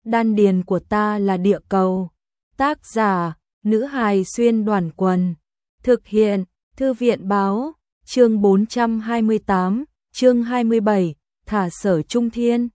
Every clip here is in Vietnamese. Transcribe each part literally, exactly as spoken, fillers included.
đan điền của ta là địa cầu. Tác giả, nữ hài xuyên đoàn quần. Thực hiện, thư viện báo, chương bốn trăm hai mươi tám, chương hai mươi bảy, thả Sở Trung Thiên.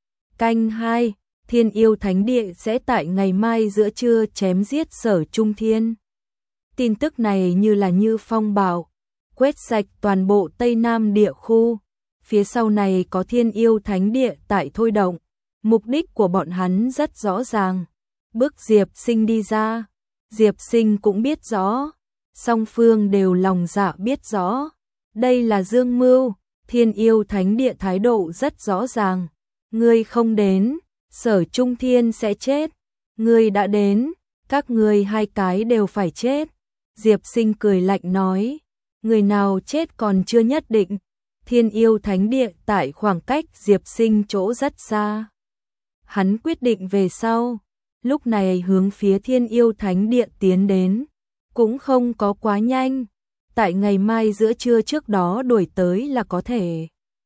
Canh hai, Thiên Yêu Thánh Địa sẽ tại ngày mai giữa trưa chém giết Sở Trung Thiên. Tin tức này như là như phong bạo, quét sạch toàn bộ Tây Nam địa khu. Phía sau này có Thiên Yêu Thánh Địa tại thôi động. Mục đích của bọn hắn rất rõ ràng. Bước Diệp Sinh đi ra. Diệp Sinh cũng biết rõ. Song phương đều lòng dạ biết rõ. Đây là dương mưu. Thiên Yêu Thánh Địa thái độ rất rõ ràng. Ngươi không đến, Sở Trung Thiên sẽ chết. Ngươi đã đến, các ngươi hai cái đều phải chết. Diệp Sinh cười lạnh nói. Người nào chết còn chưa nhất định. Thiên Yêu Thánh Địa tại khoảng cách Diệp Sinh chỗ rất xa. Hắn quyết định về sau. Lúc này hướng phía Thiên Yêu Thánh Địa tiến đến. Cũng không có quá nhanh. Tại ngày mai giữa trưa trước đó đuổi tới là có thể.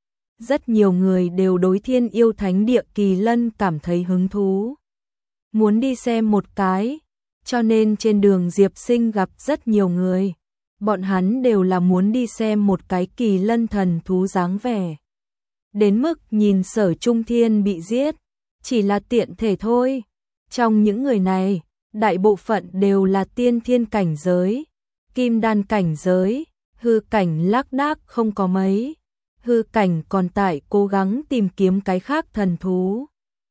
Rất nhiều người đều đối Thiên Yêu Thánh Địa Kỳ Lân cảm thấy hứng thú. Muốn đi xem một cái. Cho nên trên đường Diệp Sinh gặp rất nhiều người. Bọn hắn đều là muốn đi xem một cái Kỳ Lân thần thú dáng vẻ. Đến mức nhìn Sở Trung Thiên bị giết. Chỉ là tiện thể thôi. Trong những người này, đại bộ phận đều là tiên thiên cảnh giới. Kim đan cảnh giới, hư cảnh lác đác không có mấy. Hư cảnh còn tại cố gắng tìm kiếm cái khác thần thú.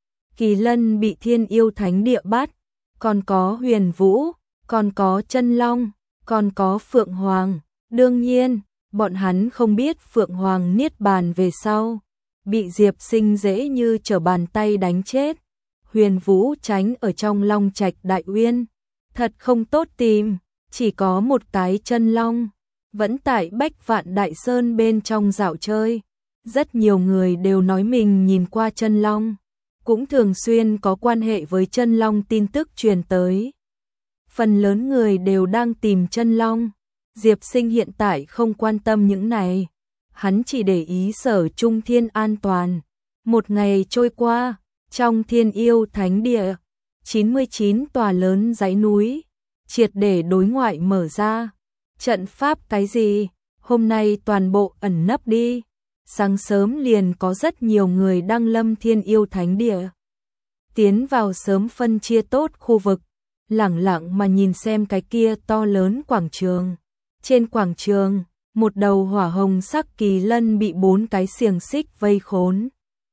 Kỳ Lân bị Thiên Yêu Thánh Địa bắt. Còn có Huyền Vũ, còn có Chân Long, còn có Phượng Hoàng. Đương nhiên, bọn hắn không biết Phượng Hoàng niết bàn về sau. Bị Diệp Sinh dễ như trở bàn tay đánh chết. Huyền Vũ tránh ở trong Long Trạch Đại Uyên. Thật không tốt tìm, chỉ có một cái Chân Long. Vẫn tại Bách Vạn Đại Sơn bên trong dạo chơi. Rất nhiều người đều nói mình nhìn qua Chân Long. Cũng thường xuyên có quan hệ với Chân Long tin tức truyền tới. Phần lớn người đều đang tìm Chân Long. Diệp Sinh hiện tại không quan tâm những này. Hắn chỉ để ý Sở Trung Thiên an toàn. Một ngày trôi qua, trong Thiên Yêu Thánh Địa, chín mươi chín tòa lớn dãy núi, triệt để đối ngoại mở ra. Trận pháp cái gì, hôm nay toàn bộ ẩn nấp đi. Sáng sớm liền có rất nhiều người đăng lâm Thiên Yêu Thánh Địa. Tiến vào sớm phân chia tốt khu vực, lẳng lặng mà nhìn xem cái kia to lớn quảng trường. Trên quảng trường, một đầu hỏa hồng sắc kỳ lân bị bốn cái xiềng xích vây khốn.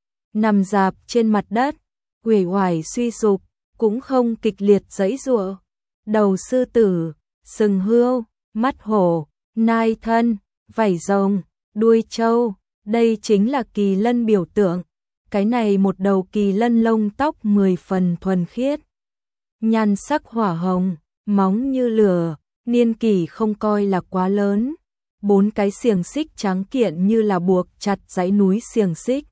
Nằm dạp trên mặt đất, uể oải suy sụp, cũng không kịch liệt giãy giụa. Đầu sư tử, sừng hươu, mắt hổ, nai thân, vảy rồng, đuôi trâu, đây chính là kỳ lân biểu tượng. Cái này một đầu kỳ lân lông tóc mười phần thuần khiết. Nhan sắc hỏa hồng, móng như lửa, niên kỷ không coi là quá lớn. Bốn cái xiềng xích trắng kiện như là buộc chặt dãy núi xiềng xích.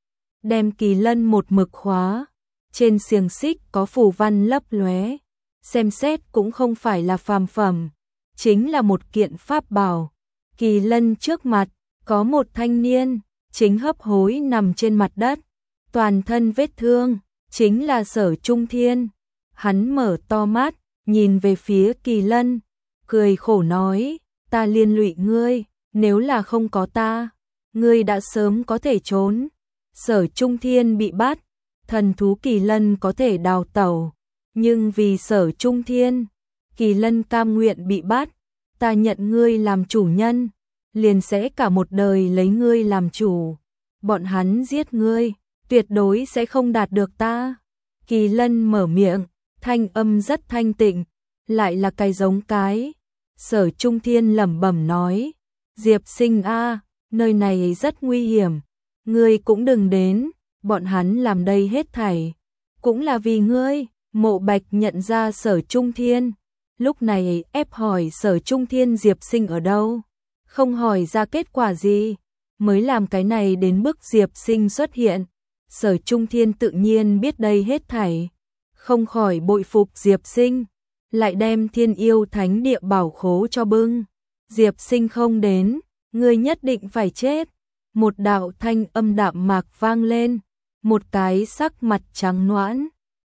Đem kỳ lân một mực khóa. Trên xiềng xích có phù văn lấp lóe. Xem xét cũng không phải là phàm phẩm. Chính là một kiện pháp bảo. Kỳ lân trước mặt, có một thanh niên, chính hấp hối nằm trên mặt đất. Toàn thân vết thương, chính là Sở Trung Thiên. Hắn mở to mắt, nhìn về phía kỳ lân. Cười khổ nói, ta liên lụy ngươi, nếu là không có ta, ngươi đã sớm có thể trốn. Sở Trung Thiên bị bắt, thần thú kỳ lân có thể đào tẩu, nhưng vì Sở Trung Thiên, kỳ lân cam nguyện bị bắt. Ta nhận ngươi làm chủ nhân, liền sẽ cả một đời lấy ngươi làm chủ. Bọn hắn giết ngươi, tuyệt đối sẽ không đạt được ta. Kỳ lân mở miệng, thanh âm rất thanh tịnh, lại là cái giống cái. Sở Trung Thiên lẩm bẩm nói, Diệp Sinh a, nơi này rất nguy hiểm, ngươi cũng đừng đến, bọn hắn làm đây hết thảy, cũng là vì ngươi. Mộ Bạch nhận ra Sở Trung Thiên, lúc này ép hỏi Sở Trung Thiên Diệp Sinh ở đâu, không hỏi ra kết quả gì, mới làm cái này đến bức Diệp Sinh xuất hiện. Sở Trung Thiên tự nhiên biết đây hết thảy, không khỏi bội phục Diệp Sinh. Lại đem Thiên Yêu Thánh Địa bảo khố cho bưng. Diệp Sinh không đến, ngươi nhất định phải chết. Một đạo thanh âm đạm mạc vang lên, một cái sắc mặt trắng nõn,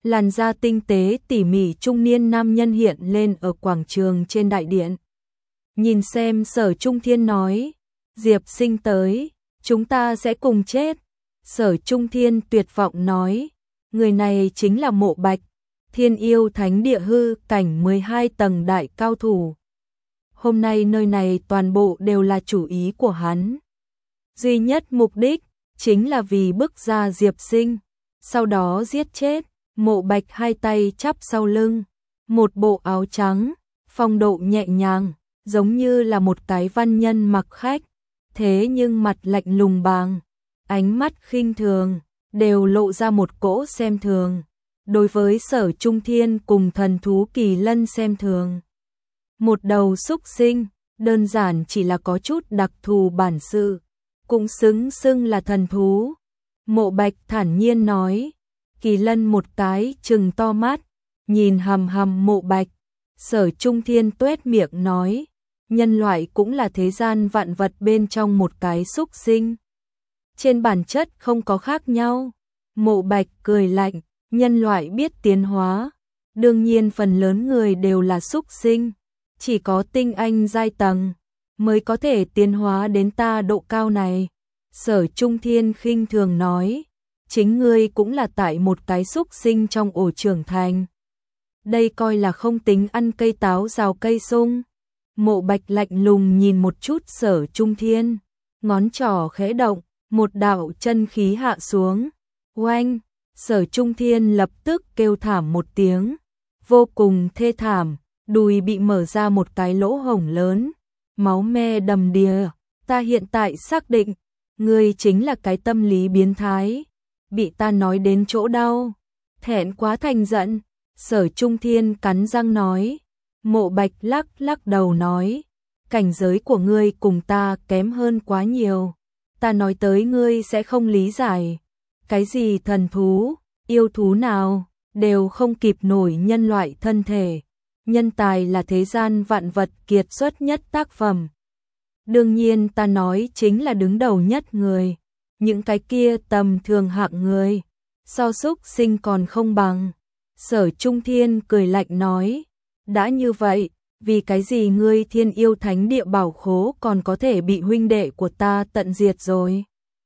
Làn da tinh tế tỉ mỉ trung niên nam nhân hiện lên ở quảng trường trên đại điện. Nhìn xem Sở Trung Thiên nói, Diệp Sinh tới, chúng ta sẽ cùng chết. Sở Trung Thiên tuyệt vọng nói, người này chính là Mộ Bạch, Thiên Yêu Thánh Địa hư cảnh mười hai tầng đại cao thủ. Hôm nay nơi này toàn bộ đều là chủ ý của hắn. Duy nhất mục đích chính là vì bức ra Diệp Sinh, sau đó giết chết. Mộ Bạch hai tay chắp sau lưng, một bộ áo trắng, phong độ nhẹ nhàng, giống như là một cái văn nhân mặc khách, thế nhưng mặt lạnh lùng bàng, ánh mắt khinh thường, đều lộ ra một cỗ xem thường. Đối với Sở Trung Thiên cùng thần thú Kỳ Lân xem thường. Một đầu súc sinh, đơn giản chỉ là có chút đặc thù bản sự, cũng xứng xưng là thần thú. Mộ Bạch thản nhiên nói. Kỳ Lân một cái trừng to mắt, nhìn hằm hằm Mộ Bạch. Sở Trung Thiên tuét miệng nói, nhân loại cũng là thế gian vạn vật bên trong một cái súc sinh. Trên bản chất không có khác nhau. Mộ Bạch cười lạnh, nhân loại biết tiến hóa, đương nhiên phần lớn người đều là súc sinh, chỉ có tinh anh giai tầng mới có thể tiến hóa đến ta độ cao này. Sở Trung Thiên khinh thường nói, chính ngươi cũng là tại một cái súc sinh trong ổ trưởng thành. Đây coi là không tính ăn cây táo rào cây sung. Mộ Bạch lạnh lùng nhìn một chút Sở Trung Thiên, ngón trỏ khẽ động, một đạo chân khí hạ xuống. Oanh, Sở Trung Thiên lập tức kêu thảm một tiếng, vô cùng thê thảm, đùi bị mở ra một cái lỗ hổng lớn, máu me đầm đìa. Ta hiện tại xác định, ngươi chính là cái tâm lý biến thái, bị ta nói đến chỗ đau, thẹn quá thành giận. Sở Trung Thiên cắn răng nói. Mộ Bạch lắc lắc đầu nói, cảnh giới của ngươi cùng ta kém hơn quá nhiều, ta nói tới ngươi sẽ không lý giải. Cái gì thần thú, yêu thú nào, đều không kịp nổi nhân loại thân thể. Nhân tài là thế gian vạn vật kiệt xuất nhất tác phẩm. Đương nhiên ta nói chính là đứng đầu nhất người. Những cái kia tầm thường hạng người, so súc sinh còn không bằng. Sở Trung Thiên cười lạnh nói, đã như vậy, vì cái gì ngươi Thiên Yêu Thánh Địa bảo khố còn có thể bị huynh đệ của ta tận diệt rồi?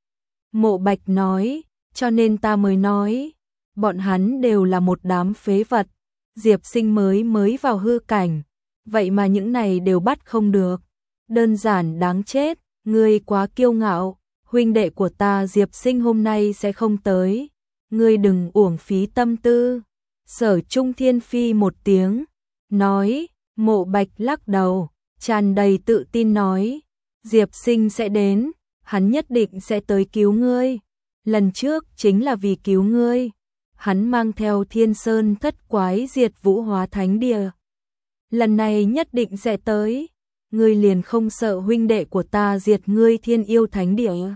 Mộ Bạch nói, cho nên ta mới nói, bọn hắn đều là một đám phế vật. Diệp Sinh mới mới vào hư cảnh, vậy mà những này đều bắt không được, đơn giản đáng chết. Ngươi quá kiêu ngạo, huynh đệ của ta Diệp Sinh hôm nay sẽ không tới, ngươi đừng uổng phí tâm tư. Sở Trung Thiên phi một tiếng, nói. Mộ Bạch lắc đầu, tràn đầy tự tin nói, Diệp Sinh sẽ đến, hắn nhất định sẽ tới cứu ngươi. Lần trước chính là vì cứu ngươi, hắn mang theo Thiên Sơn thất quái diệt Vũ Hóa Thánh Địa. Lần này nhất định sẽ tới, ngươi liền không sợ huynh đệ của ta diệt ngươi Thiên Yêu Thánh Địa?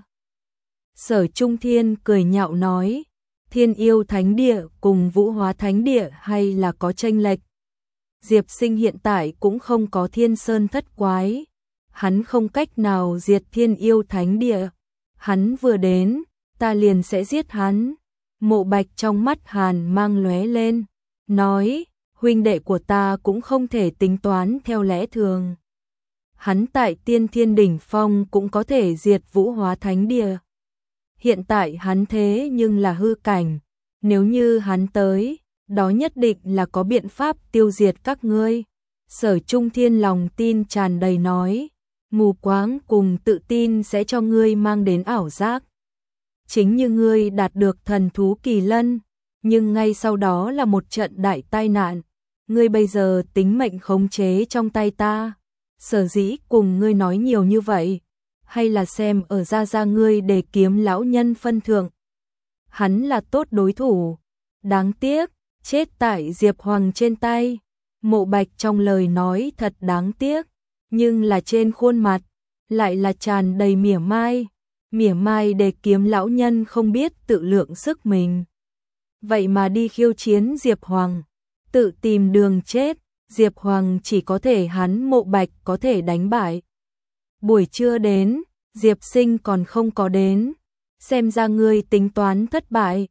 Sở Trung Thiên cười nhạo nói, Thiên Yêu Thánh Địa cùng Vũ Hóa Thánh Địa hay là có chênh lệch. Diệp Sinh hiện tại cũng không có Thiên Sơn thất quái, hắn không cách nào diệt Thiên Yêu Thánh Địa. Hắn vừa đến, ta liền sẽ giết hắn. Mộ Bạch trong mắt hàn mang lóe lên, nói, huynh đệ của ta cũng không thể tính toán theo lẽ thường. Hắn tại Tiên Thiên đỉnh phong cũng có thể diệt Vũ Hóa Thánh Địa. Hiện tại hắn thế nhưng là hư cảnh, nếu như hắn tới, đó nhất định là có biện pháp tiêu diệt các ngươi. Sở Trung Thiên lòng tin tràn đầy nói, mù quáng cùng tự tin sẽ cho ngươi mang đến ảo giác. Chính như ngươi đạt được thần thú Kỳ Lân, nhưng ngay sau đó là một trận đại tai nạn. Ngươi bây giờ tính mệnh khống chế trong tay ta. Sở dĩ cùng ngươi nói nhiều như vậy, hay là xem ở Gia Gia ngươi để kiếm lão nhân phân thượng. Hắn là tốt đối thủ, đáng tiếc, chết tại Diệp Hoàng trên tay. Mộ Bạch trong lời nói thật đáng tiếc, nhưng là trên khuôn mặt lại là tràn đầy mỉa mai. Mỉa mai để kiếm lão nhân không biết tự lượng sức mình, vậy mà đi khiêu chiến Diệp Hoàng, tự tìm đường chết. Diệp Hoàng chỉ có thể hắn Mộ Bạch có thể đánh bại. Buổi trưa đến, Diệp Sinh còn không có đến, xem ra ngươi tính toán thất bại.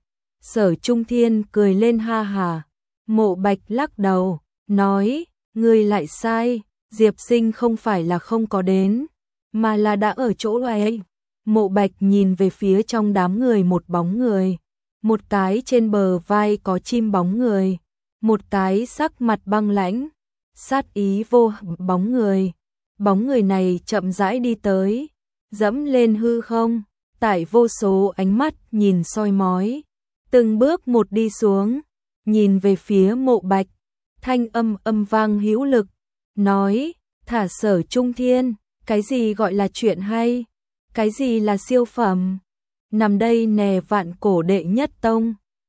Sở Trung Thiên cười lên ha hà. Mộ Bạch lắc đầu, nói, ngươi lại sai, Diệp Sinh không phải là không có đến, mà là đã ở chỗ ấy. Mộ Bạch nhìn về phía trong đám người một bóng người, một cái trên bờ vai có chim bóng người, một cái sắc mặt băng lãnh, sát ý vô bóng người. Bóng người này chậm rãi đi tới, dẫm lên hư không, tại vô số ánh mắt nhìn soi mói, từng bước một đi xuống, nhìn về phía Mộ Bạch, thanh âm âm vang hữu lực, nói, thả Sở Trung Thiên, cái gì gọi là chuyện hay, cái gì là siêu phẩm, nằm đây nè vạn cổ đệ nhất tông.